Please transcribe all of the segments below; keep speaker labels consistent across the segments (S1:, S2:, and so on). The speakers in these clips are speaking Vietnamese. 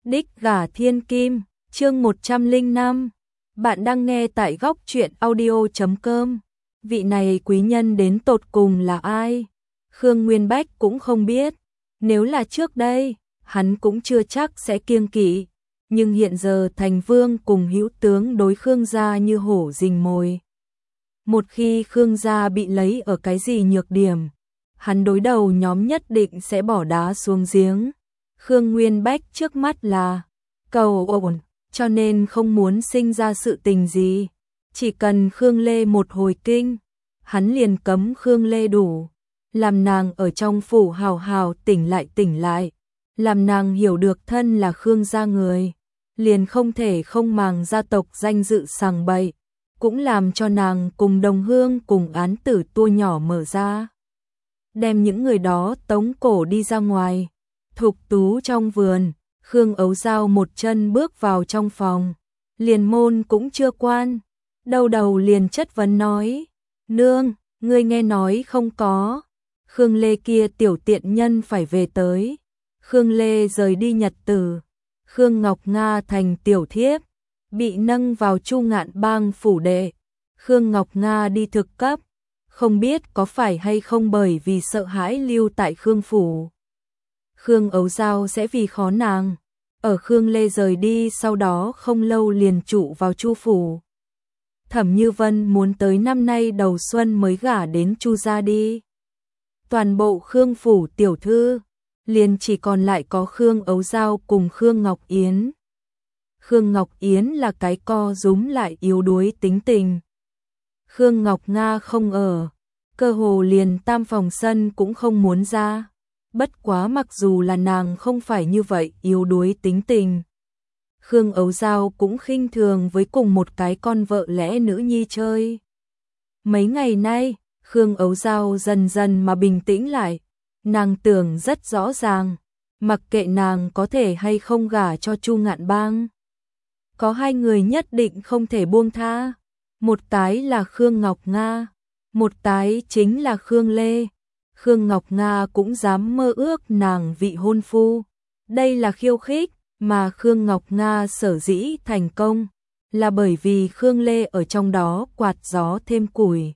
S1: Đích gả thiên kim, chương 105. Bạn đang nghe tại góc truyện audio.com. Vị này quý nhân đến tột cùng là ai? Khương Nguyên Bách cũng không biết. Nếu là trước đây, hắn cũng chưa chắc sẽ kiêng kỵ. Nhưng hiện giờ thành vương cùng hữu tướng đối Khương gia như hổ rình mồi. Một khi Khương gia bị lấy ở cái gì nhược điểm, hắn đối đầu nhóm nhất định sẽ bỏ đá xuống giếng. Khương Nguyên Bách trước mắt là cầu ổn, cho nên không muốn sinh ra sự tình gì. Chỉ cần Khương Lê một hồi kinh, hắn liền cấm Khương Lê đủ. Làm nàng ở trong phủ hào hào tỉnh lại. Làm nàng hiểu được thân là Khương gia người. Liền không thể không màng gia tộc danh dự sằng bậy. Cũng làm cho nàng cùng đồng hương cùng án tử tua nhỏ mở ra. Đem những người đó tống cổ đi ra ngoài. Thục tú trong vườn, Khương Ấu Giao một chân bước vào trong phòng, liền môn cũng chưa quan, đầu liền chất vấn nói, nương, ngươi nghe nói không có, Khương Lê kia tiểu tiện nhân phải về tới, Khương Lê rời đi nhật tử, Khương Ngọc Nga thành tiểu thiếp, bị nâng vào Chu Ngạn Bang phủ đệ, Khương Ngọc Nga đi thực cấp, không biết có phải hay không bởi vì sợ hãi lưu tại Khương phủ. Khương Ấu Giao sẽ vì khó nàng, ở Khương Lê rời đi sau đó không lâu liền trụ vào Chu phủ. Thẩm Như Vân muốn tới năm nay đầu xuân mới gả đến Chu gia đi. Toàn bộ Khương phủ tiểu thư, liền chỉ còn lại có Khương Ấu Giao cùng Khương Ngọc Yến. Khương Ngọc Yến là cái co rúm lại yếu đuối tính tình. Khương Ngọc Nga không ở, cơ hồ liền tam phòng sân cũng không muốn ra. Bất quá mặc dù là nàng không phải như vậy yếu đuối tính tình. Khương Ấu Giao cũng khinh thường với cùng một cái con vợ lẽ nữ nhi chơi. Mấy ngày nay, Khương Ấu Giao dần dần mà bình tĩnh lại. Nàng tưởng rất rõ ràng, mặc kệ nàng có thể hay không gả cho Chu Ngạn Bang. Có hai người nhất định không thể buông tha. Một tái là Khương Ngọc Nga, một tái chính là Khương Lê. Khương Ngọc Nga cũng dám mơ ước nàng vị hôn phu. Đây là khiêu khích, mà Khương Ngọc Nga sở dĩ thành công, là bởi vì Khương Lê ở trong đó quạt gió thêm củi.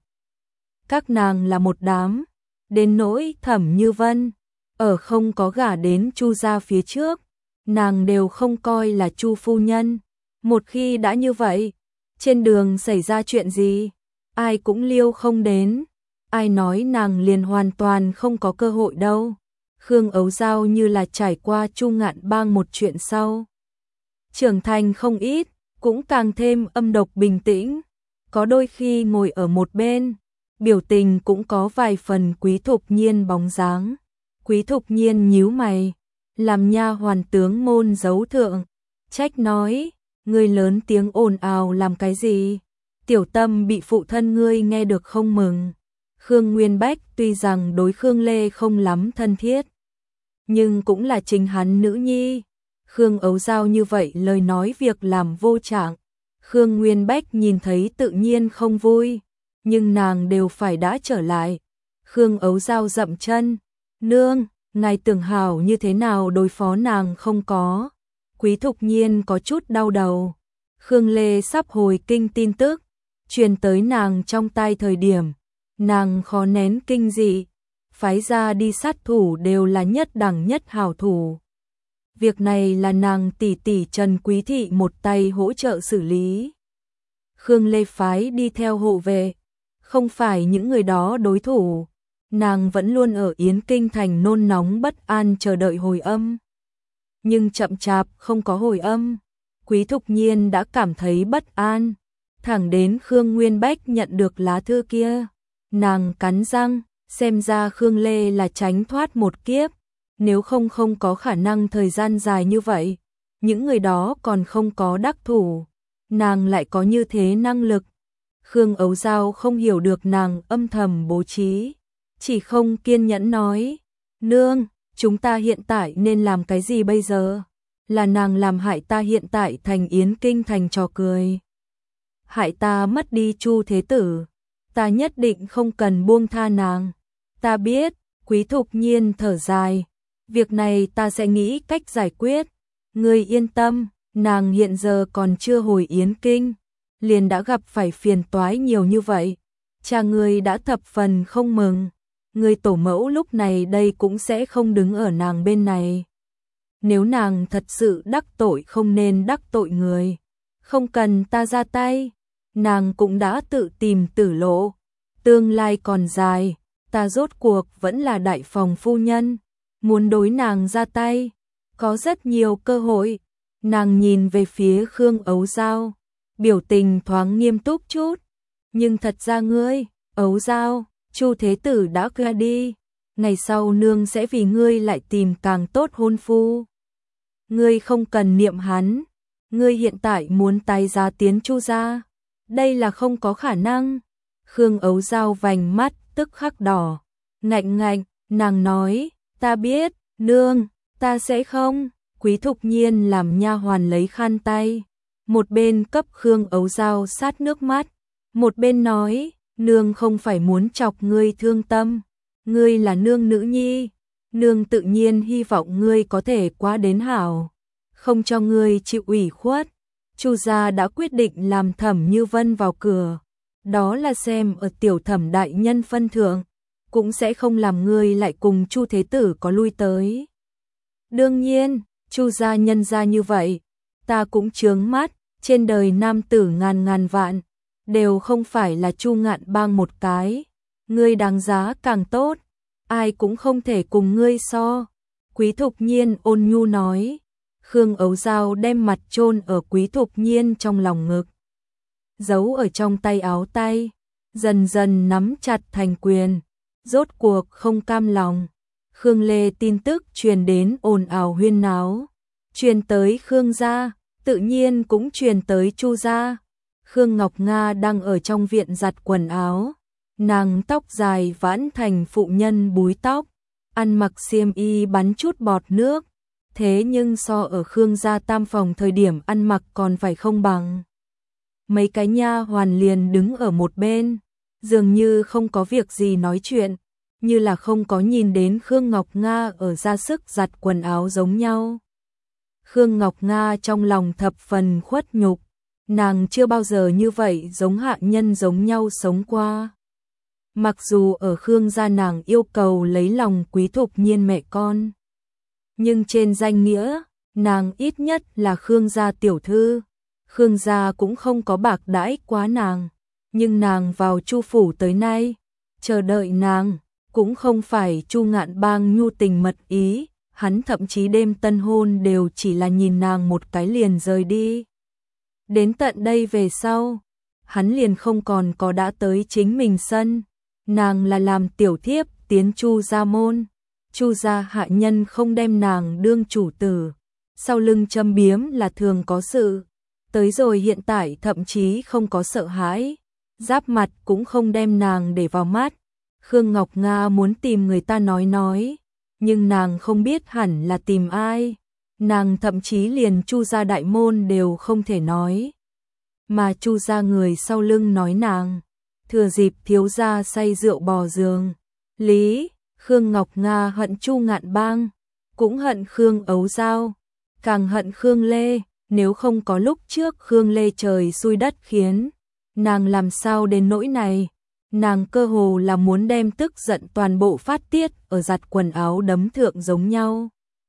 S1: Các nàng là một đám, đến nỗi Thẩm Như Vân, ở không có gả đến Chu gia phía trước, nàng đều không coi là Chu phu nhân. Một khi đã như vậy, trên đường xảy ra chuyện gì, ai cũng liêu không đến. Ai nói nàng liền hoàn toàn không có cơ hội đâu. Khương Ấu Giao như là trải qua Chu Ngạn Bang một chuyện sau. Trưởng thành không ít, cũng càng thêm âm độc bình tĩnh. Có đôi khi ngồi ở một bên, biểu tình cũng có vài phần Quý Thục Nhiên bóng dáng. Quý Thục Nhiên nhíu mày, làm nha hoàn tướng môn giấu thượng. Trách nói, ngươi lớn tiếng ồn ào làm cái gì? Tiểu Tâm bị phụ thân ngươi nghe được không mừng. Khương Nguyên Bách tuy rằng đối Khương Lê không lắm thân thiết, nhưng cũng là chính hắn nữ nhi. Khương Ấu Giao như vậy lời nói việc làm vô trạng. Khương Nguyên Bách nhìn thấy tự nhiên không vui, nhưng nàng đều phải đã trở lại. Khương Ấu Giao dậm chân, nương, ngài tưởng hảo như thế nào đối phó nàng không có. Quý Thục Nhiên có chút đau đầu. Khương Lê sắp hồi kinh tin tức, truyền tới nàng trong tai thời điểm. Nàng khó nén kinh dị, phái ra đi sát thủ đều là nhất đẳng nhất hảo thủ. Việc này là nàng tỷ tỷ Trần Quý Thị một tay hỗ trợ xử lý. Khương Lê phái đi theo hộ vệ, không phải những người đó đối thủ. Nàng vẫn luôn ở Yến Kinh thành nôn nóng bất an chờ đợi hồi âm. Nhưng chậm chạp không có hồi âm, Quý Thục Nhiên đã cảm thấy bất an. Thẳng đến Khương Nguyên Bách nhận được lá thư kia. Nàng cắn răng, xem ra Khương Lê là tránh thoát một kiếp, nếu không có khả năng thời gian dài như vậy. Những người đó còn không có đắc thủ, nàng lại có như thế năng lực. Khương Ấu Giao không hiểu được nàng âm thầm bố trí, chỉ không kiên nhẫn nói, nương, chúng ta hiện tại nên làm cái gì bây giờ? Là nàng làm hại ta hiện tại thành Yến Kinh thành trò cười. Hại ta mất đi Chu thế tử. Ta nhất định không cần buông tha nàng. Ta biết, Quý Thục Nhiên thở dài. Việc này ta sẽ nghĩ cách giải quyết. Ngươi yên tâm, nàng hiện giờ còn chưa hồi Yến Kinh, liền đã gặp phải phiền toái nhiều như vậy. Cha ngươi đã thập phần không mừng, ngươi tổ mẫu lúc này đây cũng sẽ không đứng ở nàng bên này. Nếu nàng thật sự đắc tội không nên đắc tội người, không cần ta ra tay, nàng cũng đã tự tìm tử lộ, tương lai còn dài, ta rốt cuộc vẫn là đại phòng phu nhân, muốn đối nàng ra tay, có rất nhiều cơ hội. Nàng nhìn về phía Khương Ấu Dao, biểu tình thoáng nghiêm túc chút, nhưng thật ra ngươi, Ấu Dao, Chu Thế Tử đã ra đi, ngày sau nương sẽ vì ngươi lại tìm càng tốt hôn phu. Ngươi không cần niệm hắn, ngươi hiện tại muốn tái giá tiến Chu gia, đây là không có khả năng. Khương Ấu Dao vành mắt tức khắc đỏ, ngạnh ngạnh, nàng nói, ta biết, nương, ta sẽ không. Quý Thục Nhiên làm nha hoàn lấy khăn tay, một bên cấp Khương Ấu Dao sát nước mắt, một bên nói, nương không phải muốn chọc ngươi thương tâm, ngươi là nương nữ nhi, nương tự nhiên hy vọng ngươi có thể quá đến hảo, không cho ngươi chịu ủy khuất. Chu gia đã quyết định làm Thẩm Như Vân vào cửa, đó là xem ở tiểu thẩm đại nhân phân thượng, cũng sẽ không làm ngươi lại cùng Chu Thế Tử có lui tới. Đương nhiên, Chu gia nhân gia như vậy, ta cũng chướng mắt, trên đời nam tử ngàn ngàn vạn, đều không phải là Chu Ngạn Bang một cái, ngươi đáng giá càng tốt, ai cũng không thể cùng ngươi so. Quý Thục Nhiên ôn nhu nói. Khương Ấu Dao đem mặt chôn ở Quý Thục Nhiên trong lòng ngực, giấu ở trong tay áo tay, dần dần nắm chặt thành quyền, rốt cuộc không cam lòng. Khương Lê tin tức truyền đến ồn ào huyên náo, truyền tới Khương gia, tự nhiên cũng truyền tới Chu gia. Khương Ngọc Nga đang ở trong viện giặt quần áo, nàng tóc dài vãn thành phụ nhân búi tóc, ăn mặc xiêm y bắn chút bọt nước, thế nhưng so ở Khương gia tam phòng thời điểm ăn mặc còn phải không bằng. Mấy cái nha hoàn liền đứng ở một bên, dường như không có việc gì nói chuyện, như là không có nhìn đến Khương Ngọc Nga ở ra sức giặt quần áo giống nhau. Khương Ngọc Nga trong lòng thập phần khuất nhục, nàng chưa bao giờ như vậy giống hạ nhân giống nhau sống qua. Mặc dù ở Khương gia nàng yêu cầu lấy lòng Quý Thục Nhiên mẹ con, nhưng trên danh nghĩa, nàng ít nhất là Khương gia tiểu thư. Khương gia cũng không có bạc đãi quá nàng, nhưng nàng vào Chu phủ tới nay, chờ đợi nàng, cũng không phải Chu Ngạn Bang nhu tình mật ý, hắn thậm chí đêm tân hôn đều chỉ là nhìn nàng một cái liền rời đi. Đến tận đây về sau, hắn liền không còn có đã tới chính mình sân, nàng là làm tiểu thiếp tiến Chu gia môn. Chu gia hạ nhân không đem nàng đương chủ tử, sau lưng châm biếm là thường có sự, tới rồi hiện tại thậm chí không có sợ hãi, giáp mặt cũng không đem nàng để vào mắt. Khương Ngọc Nga muốn tìm người ta nói, nhưng nàng không biết hẳn là tìm ai, nàng thậm chí liền Chu gia đại môn đều không thể nói. Mà Chu gia người sau lưng nói nàng, thừa dịp thiếu gia say rượu bò giường. Lý Khương Ngọc Nga hận Chu Ngạn Bang, cũng hận Khương Ấu Dao, càng hận Khương Lê, nếu không có lúc trước Khương Lê trời xui đất khiến, nàng làm sao đến nỗi này, nàng cơ hồ là muốn đem tức giận toàn bộ phát tiết ở giặt quần áo đấm thượng giống nhau.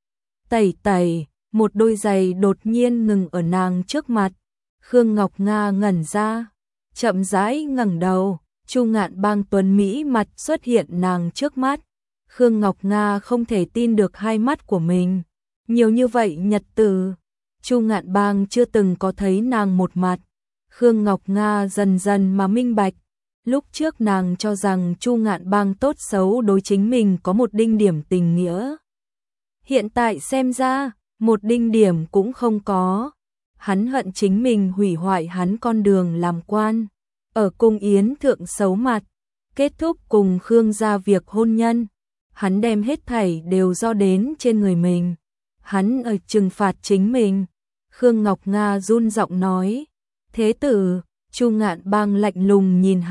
S1: Tẩy tẩy, một đôi giày đột nhiên ngừng ở nàng trước mặt, Khương Ngọc Nga ngẩn ra, chậm rãi ngẩng đầu, Chu Ngạn Bang tuấn mỹ mặt xuất hiện nàng trước mắt. Khương Ngọc Nga không thể tin được hai mắt của mình, nhiều như vậy nhật từ, Chu Ngạn Bang chưa từng có thấy nàng một mặt. Khương Ngọc Nga dần dần mà minh bạch, lúc trước nàng cho rằng Chu Ngạn Bang tốt xấu đối chính mình có một đinh điểm tình nghĩa. Hiện tại xem ra, một đinh điểm cũng không có. Hắn hận chính mình hủy hoại hắn con đường làm quan, ở cung yến thượng xấu mặt, kết thúc cùng Khương gia việc hôn nhân. Hắn đem hết thảy đều do đến trên người mình, hắn ở trừng phạt chính mình. Khương Ngọc Nga run giọng nói, thế tử. Chu Ngạn Bang lạnh lùng nhìn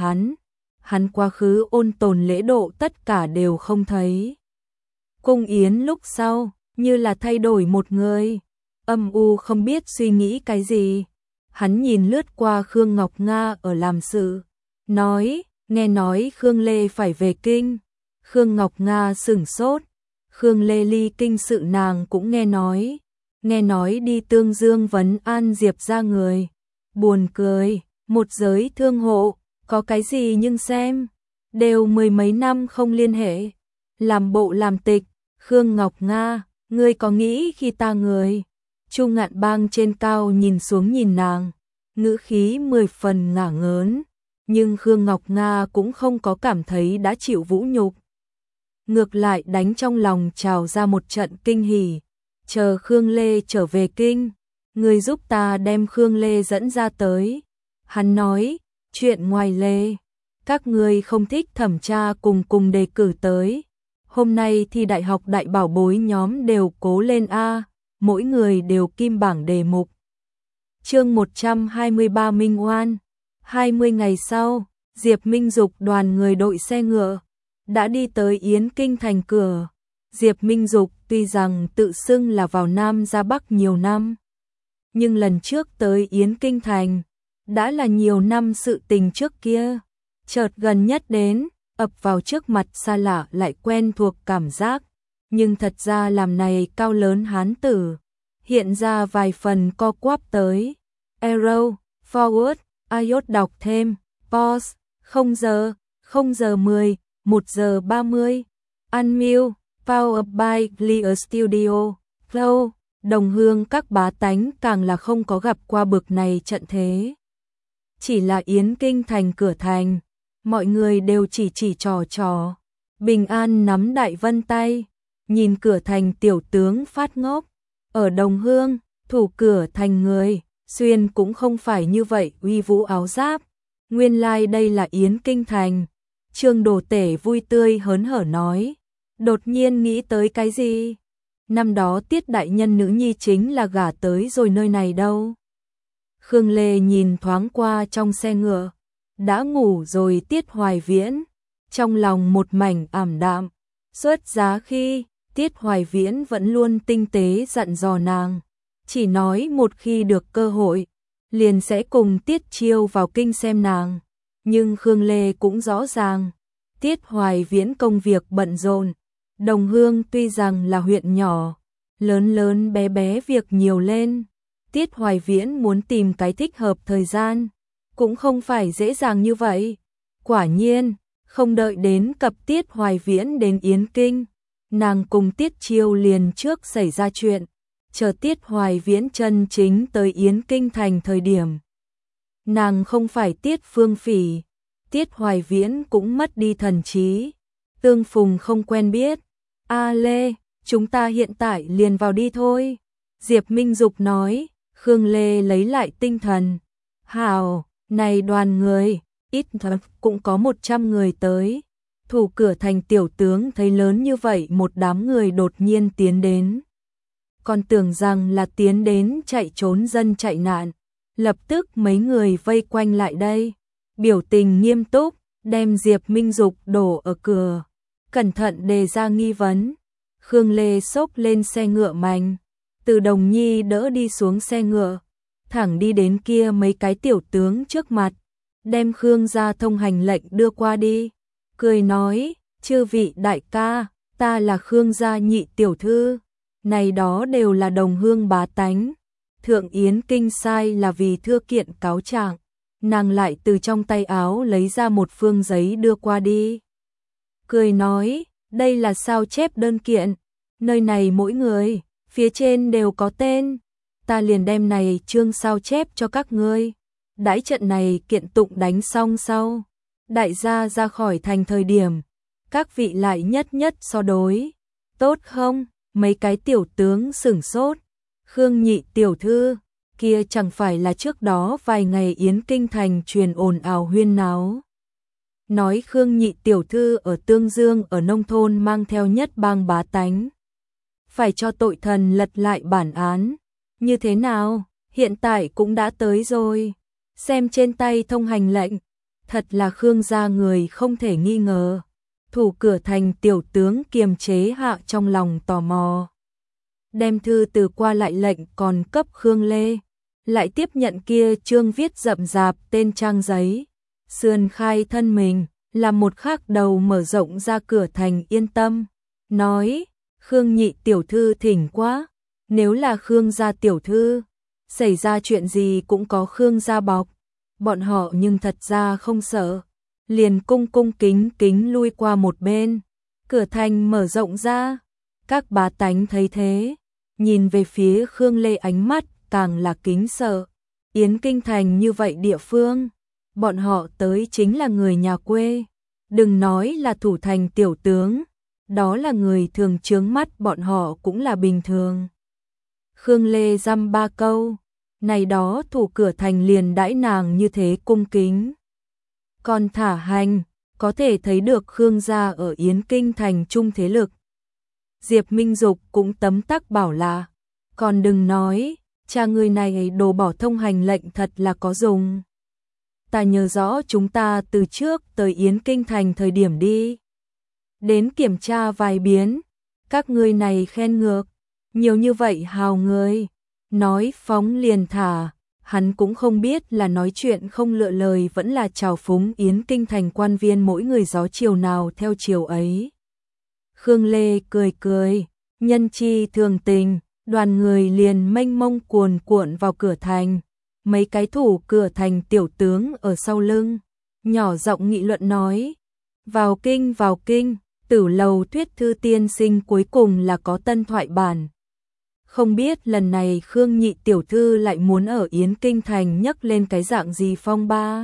S1: hắn quá khứ ôn tồn lễ độ tất cả đều không thấy. Cung yến lúc sau, như là thay đổi một người, âm u không biết suy nghĩ cái gì. Hắn nhìn lướt qua Khương Ngọc Nga ở làm sự, nói, nghe nói Khương Lê phải về kinh. Khương Ngọc Nga sửng sốt, Khương Lê ly kinh sự nàng cũng nghe nói đi Tương Dương vấn an Diệp ra người. Buồn cười, một giới thương hộ, có cái gì nhưng xem, đều mười mấy năm không liên hệ. Làm bộ làm tịch, Khương Ngọc Nga, ngươi có nghĩ khi ta người. Chu Ngạn Bang trên cao nhìn xuống nhìn nàng, ngữ khí 10 phần ngả ngớn, nhưng Khương Ngọc Nga cũng không có cảm thấy đã chịu vũ nhục. Ngược lại đánh trong lòng trào ra một trận kinh hỉ, chờ Khương Lê trở về kinh, người giúp ta đem Khương Lê dẫn ra tới. Hắn nói, chuyện ngoài Lê, các ngươi không thích thẩm tra cùng đề cử tới. Hôm nay thì đại học đại bảo bối nhóm đều cố lên a, mỗi người đều kim bảng đề mục. Chương 123 Minh Oan. 20 ngày sau, Diệp Minh Dục đoàn người đội xe ngựa đã đi tới Yến Kinh thành cửa. Diệp Minh Dục tuy rằng tự xưng là vào Nam ra Bắc nhiều năm, nhưng lần trước tới Yến Kinh thành đã là nhiều năm sự tình trước kia, chợt gần nhất đến, ập vào trước mặt xa lạ lại quen thuộc cảm giác, nhưng thật ra làm này cao lớn hán tử hiện ra vài phần co quắp tới. Arrow, forward, iốt đọc thêm, pause, 0 giờ 10, 1 giờ 30, unmute, powered by Clear Studio, flow, đồng hương các bá tánh càng là không có gặp qua bực này trận thế. Chỉ là Yến Kinh thành cửa thành, mọi người đều chỉ trò, bình an nắm đại vân tay, nhìn cửa thành tiểu tướng phát ngốc, ở đồng hương, thủ cửa thành người, xuyên cũng không phải như vậy uy vũ áo giáp, nguyên lai đây là Yến Kinh thành. Trương Đồ Tể vui tươi hớn hở nói, đột nhiên nghĩ tới cái gì? Năm đó Tiết đại nhân nữ nhi chính là gả tới rồi nơi này đâu. Khương Lê nhìn thoáng qua trong xe ngựa, đã ngủ rồi Tiết Hoài Viễn, trong lòng một mảnh ảm đạm, xuất giá khi Tiết Hoài Viễn vẫn luôn tinh tế dặn dò nàng, chỉ nói một khi được cơ hội, liền sẽ cùng Tiết Chiêu vào kinh xem nàng. Nhưng Khương Lê cũng rõ ràng, Tiết Hoài Viễn công việc bận rộn, đồng hương tuy rằng là huyện nhỏ, lớn bé bé việc nhiều lên, Tiết Hoài Viễn muốn tìm cái thích hợp thời gian, cũng không phải dễ dàng như vậy. Quả nhiên, không đợi đến cập Tiết Hoài Viễn đến Yến Kinh, nàng cùng Tiết Chiêu liền trước xảy ra chuyện, chờ Tiết Hoài Viễn chân chính tới Yến Kinh thành thời điểm. Nàng không phải Tiết Phương Phỉ, Tiết Hoài Viễn cũng mất đi thần trí, tương phùng không quen biết. A Lê, chúng ta hiện tại liền vào đi thôi. Diệp Minh Dục nói, Khương Lê lấy lại tinh thần. Hào, này đoàn người, ít thật cũng có 100 người tới. Thủ cửa thành tiểu tướng thấy lớn như vậy một đám người đột nhiên tiến đến. Còn tưởng rằng là tiến đến chạy trốn dân chạy nạn. Lập tức mấy người vây quanh lại đây, biểu tình nghiêm túc, đem Diệp Minh Dục đổ ở cửa, cẩn thận đề ra nghi vấn. Khương Lê xốc lên xe ngựa mạnh, từ Đồng Nhi đỡ đi xuống xe ngựa, thẳng đi đến kia mấy cái tiểu tướng trước mặt, đem Khương gia thông hành lệnh đưa qua đi, cười nói, chư vị đại ca, ta là Khương gia nhị tiểu thư, này đó đều là đồng hương bá tánh. Thượng Yến Kinh sai là vì thưa kiện cáo trạng, nàng lại từ trong tay áo lấy ra một phương giấy đưa qua đi. Cười nói, đây là sao chép đơn kiện, nơi này mỗi người, phía trên đều có tên, ta liền đem này chương sao chép cho các ngươi. Đãi trận này kiện tụng đánh xong sau, đại gia ra khỏi thành thời điểm, các vị lại nhất so đối, tốt không? Mấy cái tiểu tướng sửng sốt. Khương nhị tiểu thư, kia chẳng phải là trước đó vài ngày Yến Kinh thành truyền ồn ào huyên náo. Nói Khương nhị tiểu thư ở Tương Dương ở nông thôn mang theo nhất bang bá tánh. Phải cho tội thần lật lại bản án. Như thế nào, hiện tại cũng đã tới rồi. Xem trên tay thông hành lệnh, thật là Khương gia người không thể nghi ngờ. Thủ cửa thành tiểu tướng kiềm chế hạ trong lòng tò mò. đem thư từ qua lại lệnh còn cấp Khương Lê, lại tiếp nhận kia chương viết rậm rạp tên trang giấy, sườn khai thân mình, làm một khắc đầu mở rộng ra cửa thành yên tâm, nói, Khương nhị tiểu thư thỉnh quá, nếu là Khương gia tiểu thư, xảy ra chuyện gì cũng có Khương gia bọc, bọn họ nhưng thật ra không sợ, liền cung cung kính kính lui qua một bên, cửa thành mở rộng ra, các bá tánh thấy thế, nhìn về phía Khương Lê ánh mắt càng là kính sợ, Yến Kinh Thành như vậy địa phương, bọn họ tới chính là người nhà quê, đừng nói là thủ thành tiểu tướng, đó là người thường chướng mắt bọn họ cũng là bình thường. Khương Lê dăm ba câu, này đó thủ cửa thành liền đãi nàng như thế cung kính. Còn thả hành, có thể thấy được Khương gia ở Yến Kinh Thành trung thế lực. Diệp Minh Dục cũng tấm tắc bảo là, còn đừng nói, cha người này đồ bỏ thông hành lệnh thật là có dùng. Ta nhớ rõ chúng ta từ trước tới Yến Kinh Thành thời điểm đi. Đến kiểm tra vài biến, các ngươi này khen ngược, nhiều như vậy hào người, nói phóng liền thả, hắn cũng không biết là nói chuyện không lựa lời vẫn là trào phúng Yến Kinh Thành quan viên mỗi người gió chiều nào theo chiều ấy. Khương Lê cười cười, nhân chi thường tình, đoàn người liền mênh mông cuồn cuộn vào cửa thành, mấy cái thủ cửa thành tiểu tướng ở sau lưng, nhỏ giọng nghị luận nói, vào kinh, Tử Lầu Thuyết Thư tiên sinh cuối cùng là có tân thoại bản. Không biết lần này Khương nhị tiểu thư lại muốn ở Yến Kinh Thành nhấc lên cái dạng gì phong ba.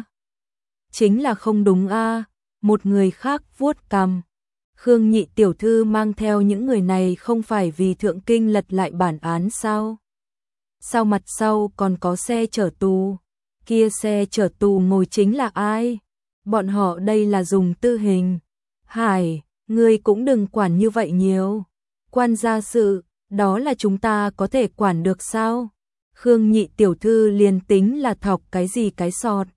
S1: Chính là không đúng a, một người khác vuốt cằm. Khương nhị tiểu thư mang theo những người này không phải vì thượng kinh lật lại bản án sao? Sao mặt sau còn có xe chở tù? Kia xe chở tù ngồi chính là ai? Bọn họ đây là dùng tư hình. Hải, ngươi cũng đừng quản như vậy nhiều. Quan gia sự, đó là chúng ta có thể quản được sao? Khương nhị tiểu thư liền tính là thọc cái gì cái sọt.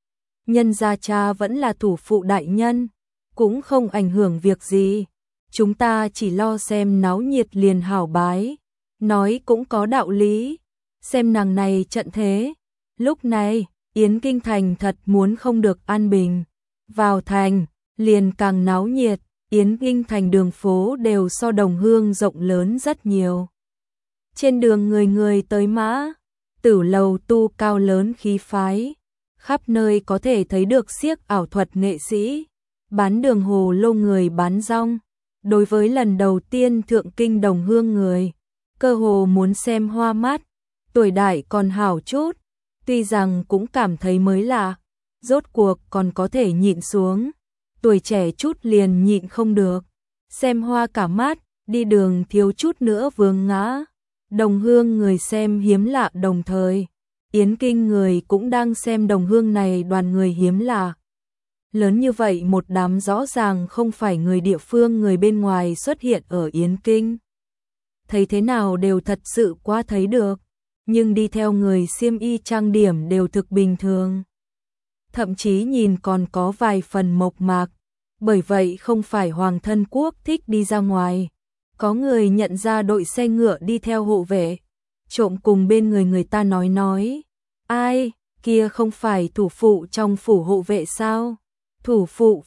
S1: Nhân gia cha vẫn là thủ phụ đại nhân, cũng không ảnh hưởng việc gì. Chúng ta chỉ lo xem náo nhiệt liền hảo bái. Nói cũng có đạo lý. Xem nàng này trận thế. Lúc này, Yến Kinh Thành thật muốn không được an bình. Vào thành, liền càng náo nhiệt. Yến Kinh Thành đường phố đều so Đồng Hương rộng lớn rất nhiều. Trên đường người người tới mã, Tử Lầu tu cao lớn khí phái, khắp nơi có thể thấy được xiếc ảo thuật nghệ sĩ, bán đường hồ lô người bán rong. Đối với lần đầu tiên thượng kinh Đồng Hương người, cơ hồ muốn xem hoa mắt, tuổi đại còn hảo chút, tuy rằng cũng cảm thấy mới lạ, rốt cuộc còn có thể nhịn xuống. Tuổi trẻ chút liền nhịn không được, xem hoa cả mắt, đi đường thiếu chút nữa vướng ngã. Đồng Hương người xem hiếm lạ đồng thời, Yến Kinh người cũng đang xem Đồng Hương này đoàn người hiếm lạ. Lớn như vậy một đám rõ ràng không phải người địa phương người bên ngoài xuất hiện ở Yến Kinh. Thấy thế nào đều thật sự quá thấy được, nhưng đi theo người xiêm y trang điểm đều thực bình thường. Thậm chí nhìn còn có vài phần mộc mạc, bởi vậy không phải hoàng thân quốc thích đi ra ngoài. Có người nhận ra đội xe ngựa đi theo hộ vệ, trộm cùng bên người ta nói, ai, kia không phải thủ phụ trong phủ hộ vệ sao? Thủ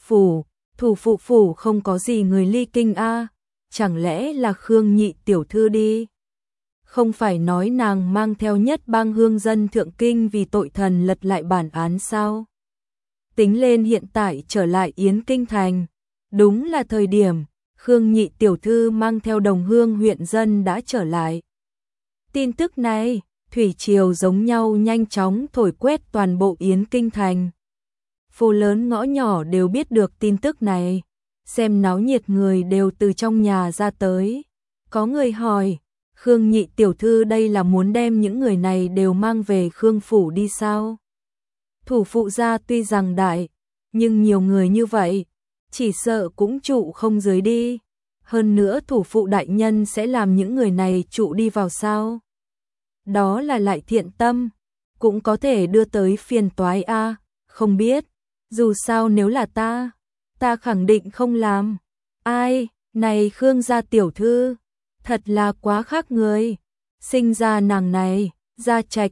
S1: phụ phủ không có gì người ly kinh a, chẳng lẽ là Khương nhị tiểu thư đi? Không phải nói nàng mang theo nhất bang hương dân thượng kinh vì tội thần lật lại bản án sao? Tính lên hiện tại trở lại Yến Kinh Thành, đúng là thời điểm Khương nhị tiểu thư mang theo Đồng Hương huyện dân đã trở lại. Tin tức này, thủy triều giống nhau nhanh chóng thổi quét toàn bộ Yến Kinh Thành. Phố lớn ngõ nhỏ đều biết được tin tức này, xem náo nhiệt người đều từ trong nhà ra tới. Có người hỏi, Khương nhị tiểu thư đây là muốn đem những người này đều mang về Khương phủ đi sao? Thủ phụ gia tuy rằng đại, nhưng nhiều người như vậy, chỉ sợ cũng trụ không dưới đi. Hơn nữa thủ phụ đại nhân sẽ làm những người này trụ đi vào sao? Đó là lại thiện tâm, cũng có thể đưa tới phiền toái a, không biết. Dù sao nếu là ta khẳng định không làm. Ai, này Khương gia tiểu thư, thật là quá khác người. Sinh ra nàng này, gia trạch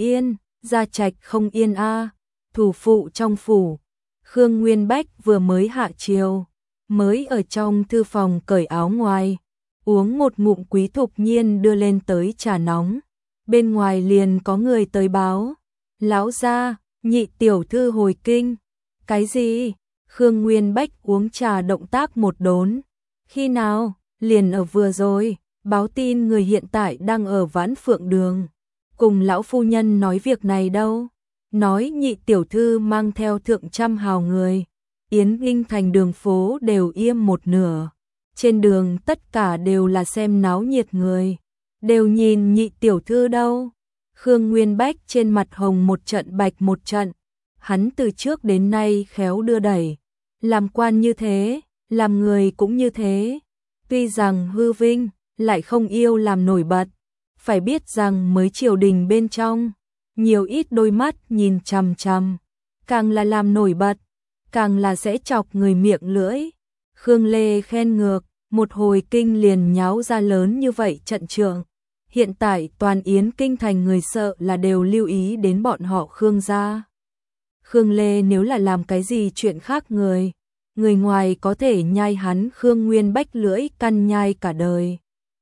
S1: không yên a. Thủ phụ trong phủ, Khương Nguyên Bách vừa mới hạ chiều, mới ở trong thư phòng cởi áo ngoài, uống một ngụm Quý Thục Nhiên đưa lên tới trà nóng. Bên ngoài liền có người tới báo, lão gia, nhị tiểu thư hồi kinh. Cái gì? Khương Nguyên Bách uống trà động tác một đốn. Khi nào? Liền ở vừa rồi, báo tin người hiện tại đang ở Vãn Phượng Đường. Cùng lão phu nhân nói việc này đâu. Nói nhị tiểu thư mang theo thượng trăm hào người. Yến Kinh thành đường phố đều im một nửa. Trên đường tất cả đều là xem náo nhiệt người. Đều nhìn nhị tiểu thư đâu. Khương Nguyên Bách trên mặt hồng một trận bạch một trận. Hắn từ trước đến nay khéo đưa đẩy. Làm quan như thế, làm người cũng như thế. Tuy rằng hư vinh, lại không yêu làm nổi bật. Phải biết rằng mới triều đình bên trong, nhiều ít đôi mắt nhìn chằm chằm. Càng là làm nổi bật, càng là sẽ chọc người miệng lưỡi. Khương Lê khen ngược, một hồi kinh liền nháo ra lớn như vậy trận trường. Hiện tại toàn Yến Kinh thành người sợ là đều lưu ý đến bọn họ Khương gia. Khương Lê nếu là làm cái gì chuyện khác người ngoài có thể nhai hắn Khương Nguyên Bách lưỡi căn nhai cả đời.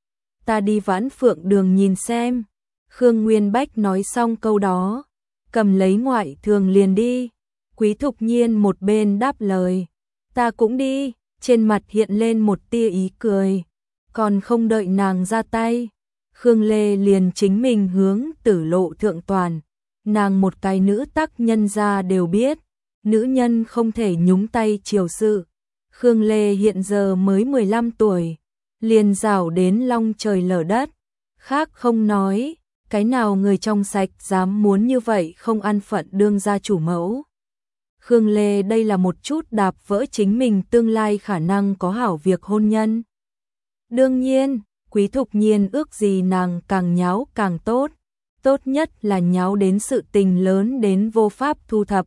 S1: Ta đi Vãn Phượng Đường nhìn xem. Khương Nguyên Bách nói xong câu đó, cầm lấy ngoại thường liền đi. Quý Thục Nhiên một bên đáp lời, ta cũng đi, trên mặt hiện lên một tia ý cười. Còn không đợi nàng ra tay, Khương Lê liền chính mình hướng Tử Lộ thượng toàn. Nàng một cái nữ tắc nhân gia đều biết, nữ nhân không thể nhúng tay triều sự. Khương Lê hiện giờ mới 15 tuổi, liền rảo đến long trời lở đất. Khác không nói, cái nào người trong sạch dám muốn như vậy không ăn phận đương gia chủ mẫu. Khương Lê đây là một chút đạp vỡ chính mình tương lai khả năng có hảo việc hôn nhân. Đương nhiên, Quý Thục Nhiên ước gì nàng càng nháo càng tốt. Tốt nhất là nháo đến sự tình lớn đến vô pháp thu thập.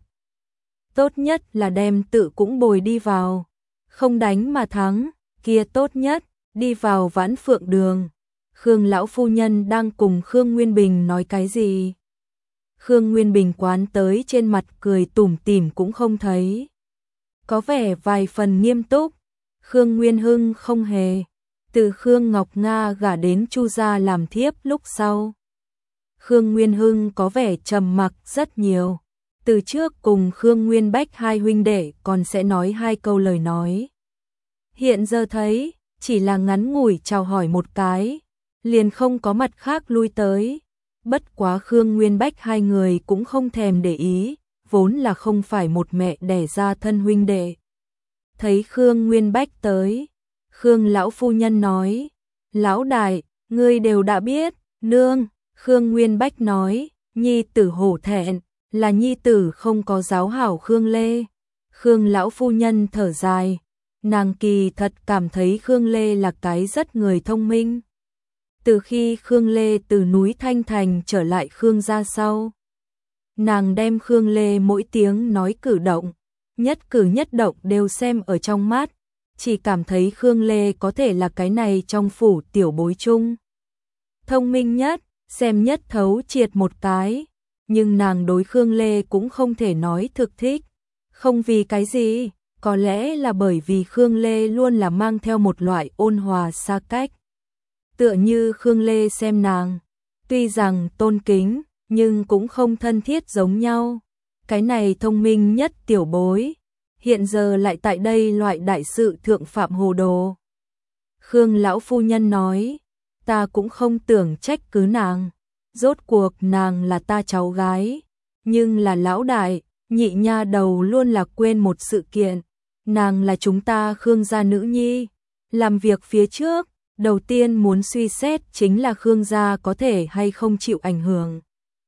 S1: Tốt nhất là đem tự cũng bồi đi vào. Không đánh mà thắng, kia tốt nhất, đi vào Vãn Phượng Đường. Khương lão phu nhân đang cùng Khương Nguyên Bình nói cái gì? Khương Nguyên Bình quán tới trên mặt cười tủm tỉm cũng không thấy. Có vẻ vài phần nghiêm túc. Khương Nguyên Hưng không hề. Từ Khương Ngọc Nga gả đến Chu gia làm thiếp lúc sau, Khương Nguyên Hưng có vẻ trầm mặc rất nhiều. Từ trước cùng Khương Nguyên Bách hai huynh đệ còn sẽ nói hai câu lời nói. Hiện giờ thấy, chỉ là ngắn ngủi chào hỏi một cái, liền không có mặt khác lui tới. Bất quá Khương Nguyên Bách hai người cũng không thèm để ý, vốn là không phải một mẹ đẻ ra thân huynh đệ. Thấy Khương Nguyên Bách tới, Khương lão phu nhân nói, lão đại, ngươi đều đã biết, nương. Khương Nguyên Bách nói, nhi tử hổ thẹn, là nhi tử không có giáo hảo Khương Lê. Khương lão phu nhân thở dài, nàng kỳ thật cảm thấy Khương Lê là cái rất người thông minh. Từ khi Khương Lê từ núi Thanh Thành trở lại Khương gia sau, nàng đem Khương Lê mỗi tiếng nói cử động, nhất cử nhất động đều xem ở trong mắt, chỉ cảm thấy Khương Lê có thể là cái này trong phủ tiểu bối chung thông minh nhất, xem nhất thấu triệt một cái, nhưng nàng đối Khương Lê cũng không thể nói thực thích. Không vì cái gì, có lẽ là bởi vì Khương Lê luôn là mang theo một loại ôn hòa xa cách. Tựa như Khương Lê xem nàng, tuy rằng tôn kính, nhưng cũng không thân thiết giống nhau. Cái này thông minh nhất tiểu bối, hiện giờ lại tại đây loại đại sự thượng phạm hồ đồ. Khương lão phu nhân nói, ta cũng không tưởng trách cứ nàng, rốt cuộc nàng là ta cháu gái, nhưng là lão đại, nhị nha đầu luôn là quên một sự kiện, nàng là chúng ta Khương gia nữ nhi, làm việc phía trước, đầu tiên muốn suy xét chính là Khương gia có thể hay không chịu ảnh hưởng.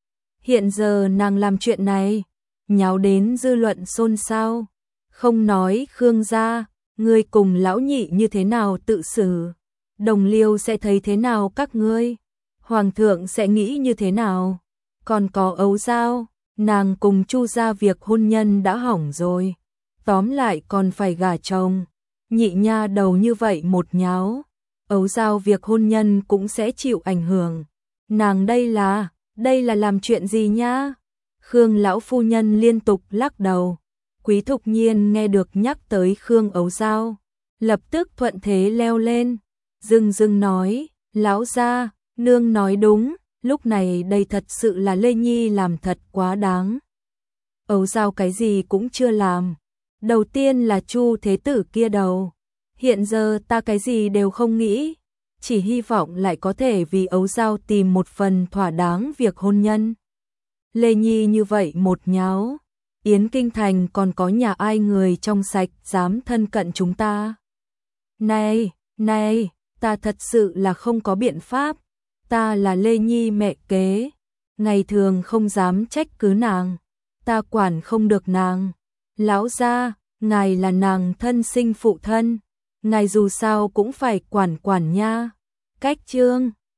S1: Hiện giờ nàng làm chuyện này, nháo đến dư luận xôn xao, không nói Khương gia, ngươi cùng lão nhị như thế nào tự xử, đồng liêu sẽ thấy thế nào các ngươi, hoàng thượng sẽ nghĩ như thế nào, còn có Ấu Giao, nàng cùng Chu gia việc hôn nhân đã hỏng rồi, tóm lại còn phải gả chồng, nhị nha đầu như vậy một nháo, Ấu Dao việc hôn nhân cũng sẽ chịu ảnh hưởng. Nàng đây là làm chuyện gì nhá? Khương lão phu nhân liên tục lắc đầu. Quý Thục Nhiên nghe được nhắc tới Khương Ấu Dao, lập tức thuận thế leo lên, dưng nói, lão gia, nương nói đúng, lúc này đây thật sự là Lê Nhi làm thật quá đáng. Ấu Dao cái gì cũng chưa làm, đầu tiên là Chu thế tử kia đầu, hiện giờ ta cái gì đều không nghĩ, chỉ hy vọng lại có thể vì Ấu Dao tìm một phần thỏa đáng việc hôn nhân. Lê Nhi như vậy một nháo, Yến Kinh Thành còn có nhà ai người trong sạch dám thân cận chúng ta? Này, ta thật sự là không có biện pháp, ta là Lê Nhi mẹ kế, ngày thường không dám trách cứ nàng, ta quản không được nàng. Lão gia, ngài là nàng thân sinh phụ thân, ngài dù sao cũng phải quản nha. Cách chương